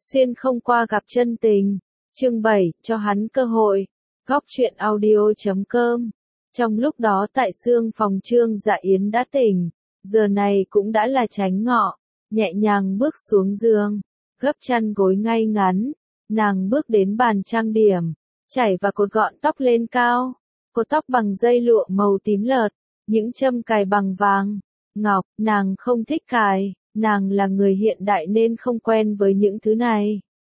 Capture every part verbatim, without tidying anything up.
xuyên không qua gặp chân tình. Chương bảy, cho hắn cơ hội. Góc truyện audio chấm com. Trong lúc đó tại xương phòng Trương Dạ Yến đã tỉnh, giờ này cũng đã là chánh ngọ, nhẹ nhàng bước xuống giường, gấp chăn gối ngay ngắn, nàng bước đến bàn trang điểm, chải và cột gọn tóc lên cao, cột tóc bằng dây lụa màu tím lợt, những châm cài bằng vàng, ngọc, nàng không thích cài, nàng là người hiện đại nên không quen với những thứ này.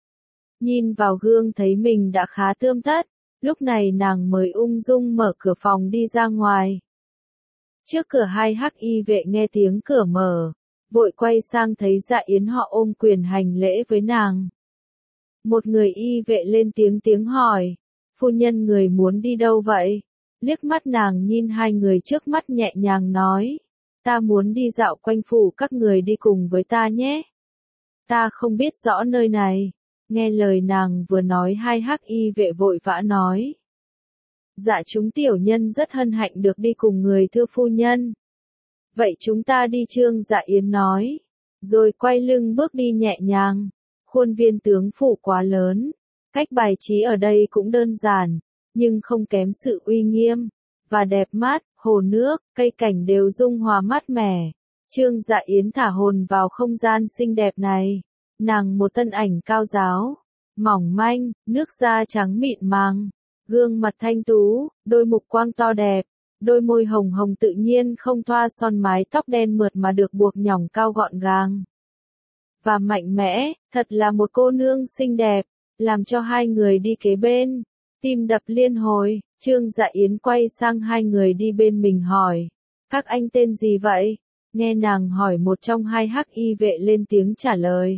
Nhìn vào gương thấy mình đã khá tươm tất, lúc này nàng mới ung dung mở cửa phòng đi ra ngoài. Trước cửa hai hắc y vệ nghe tiếng cửa mở, vội quay sang thấy Dạ Yến họ ôm quyền hành lễ với nàng. Một người y vệ lên tiếng tiếng hỏi, phu nhân người muốn đi đâu vậy? Liếc mắt nàng nhìn hai người trước mắt nhẹ nhàng nói, ta muốn đi dạo quanh phủ, các người đi cùng với ta nhé. Ta không biết rõ nơi này. Nghe lời nàng vừa nói hai hắc y vệ vội vã nói. Dạ chúng tiểu nhân rất hân hạnh được đi cùng người thưa phu nhân. Vậy chúng ta đi, Trương Dạ Yến nói. Rồi quay lưng bước đi nhẹ nhàng. Khuôn viên tướng phủ quá lớn. Cách bài trí ở đây cũng đơn giản, nhưng không kém sự uy nghiêm, và đẹp mắt, hồ nước, cây cảnh đều dung hòa mát mẻ. Trương Dạ Yến thả hồn vào không gian xinh đẹp này. Nàng một thân ảnh cao ráo, mỏng manh, nước da trắng mịn màng, gương mặt thanh tú, đôi mục quang to đẹp, đôi môi hồng hồng tự nhiên không thoa son, mái tóc đen mượt mà được buộc nhỏng cao gọn gàng. Và mạnh mẽ, thật là một cô nương xinh đẹp, làm cho hai người đi kế bên, tim đập liên hồi. Trương Dạ Yến quay sang hai người đi bên mình hỏi, các anh tên gì vậy? Nghe nàng hỏi, một trong hai hắc y vệ lên tiếng trả lời.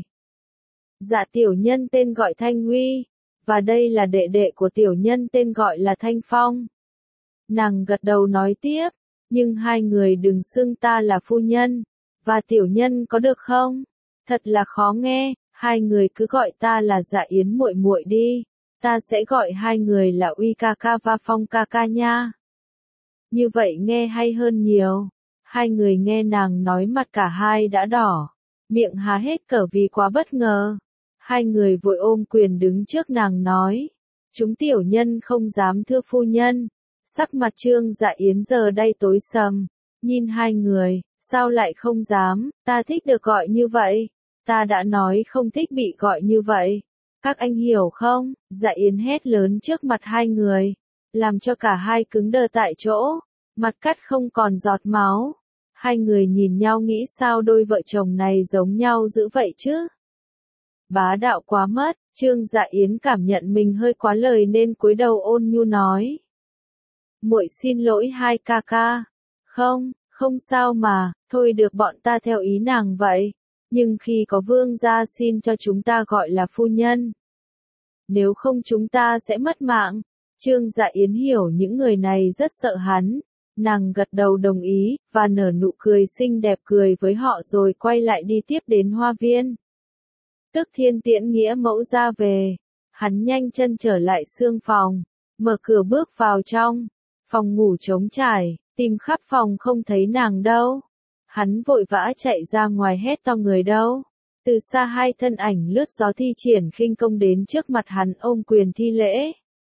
Dạ tiểu nhân tên gọi Thanh Huy, và đây là đệ đệ của tiểu nhân tên gọi là Thanh Phong. Nàng gật đầu nói tiếp, nhưng hai người đừng xưng ta là phu nhân, và tiểu nhân có được không? Thật là khó nghe, hai người cứ gọi ta là Dạ Yến muội muội đi, ta sẽ gọi hai người là Uy ca ca và Phong ca ca nha. Như vậy nghe hay hơn nhiều. Hai người nghe nàng nói mặt cả hai đã đỏ, miệng há hết cỡ vì quá bất ngờ. Hai người vội ôm quyền đứng trước nàng nói, chúng tiểu nhân không dám thưa phu nhân. Sắc mặt Trương Dạ Yến giờ đây tối sầm, nhìn hai người, sao lại không dám, ta thích được gọi như vậy, ta đã nói không thích bị gọi như vậy, các anh hiểu không? Dạ Yến hét lớn trước mặt hai người, làm cho cả hai cứng đờ tại chỗ, mặt cắt không còn giọt máu. Hai người nhìn nhau nghĩ sao đôi vợ chồng này giống nhau dữ vậy chứ? Bá đạo quá mất, Trương Dạ Yến cảm nhận mình hơi quá lời nên cúi đầu ôn nhu nói. Muội xin lỗi hai ca ca. Không, không sao mà, thôi được, bọn ta theo ý nàng vậy. Nhưng khi có vương gia xin cho chúng ta gọi là phu nhân. Nếu không chúng ta sẽ mất mạng. Trương Dạ Yến hiểu những người này rất sợ hắn. Nàng gật đầu đồng ý, và nở nụ cười xinh đẹp cười với họ rồi quay lại đi tiếp đến hoa viên. Tức Thiên tiễn nghĩa mẫu ra về, hắn nhanh chân trở lại xương phòng, mở cửa bước vào trong, phòng ngủ trống trải, tìm khắp phòng không thấy nàng đâu. Hắn vội vã chạy ra ngoài hét to người đâu. Từ xa hai thân ảnh lướt gió thi triển khinh công đến trước mặt hắn ôm quyền thi lễ.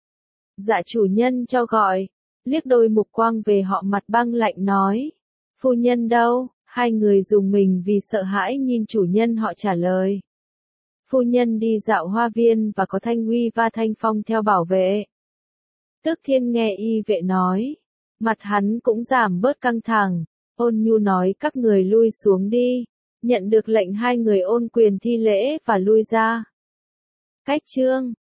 Dạ chủ nhân cho gọi. Liếc đôi mục quang về họ mặt băng lạnh nói. Phu nhân đâu? Hai người dùng mình vì sợ hãi nhìn chủ nhân họ trả lời. Phu nhân đi dạo hoa viên và có Thanh Huy và Thanh Phong theo bảo vệ. Tức Thiên nghe y vệ nói. Mặt hắn cũng giảm bớt căng thẳng, ôn nhu nói các người lui xuống đi. Nhận được lệnh hai người ôn quyền thi lễ và lui ra. Cách chương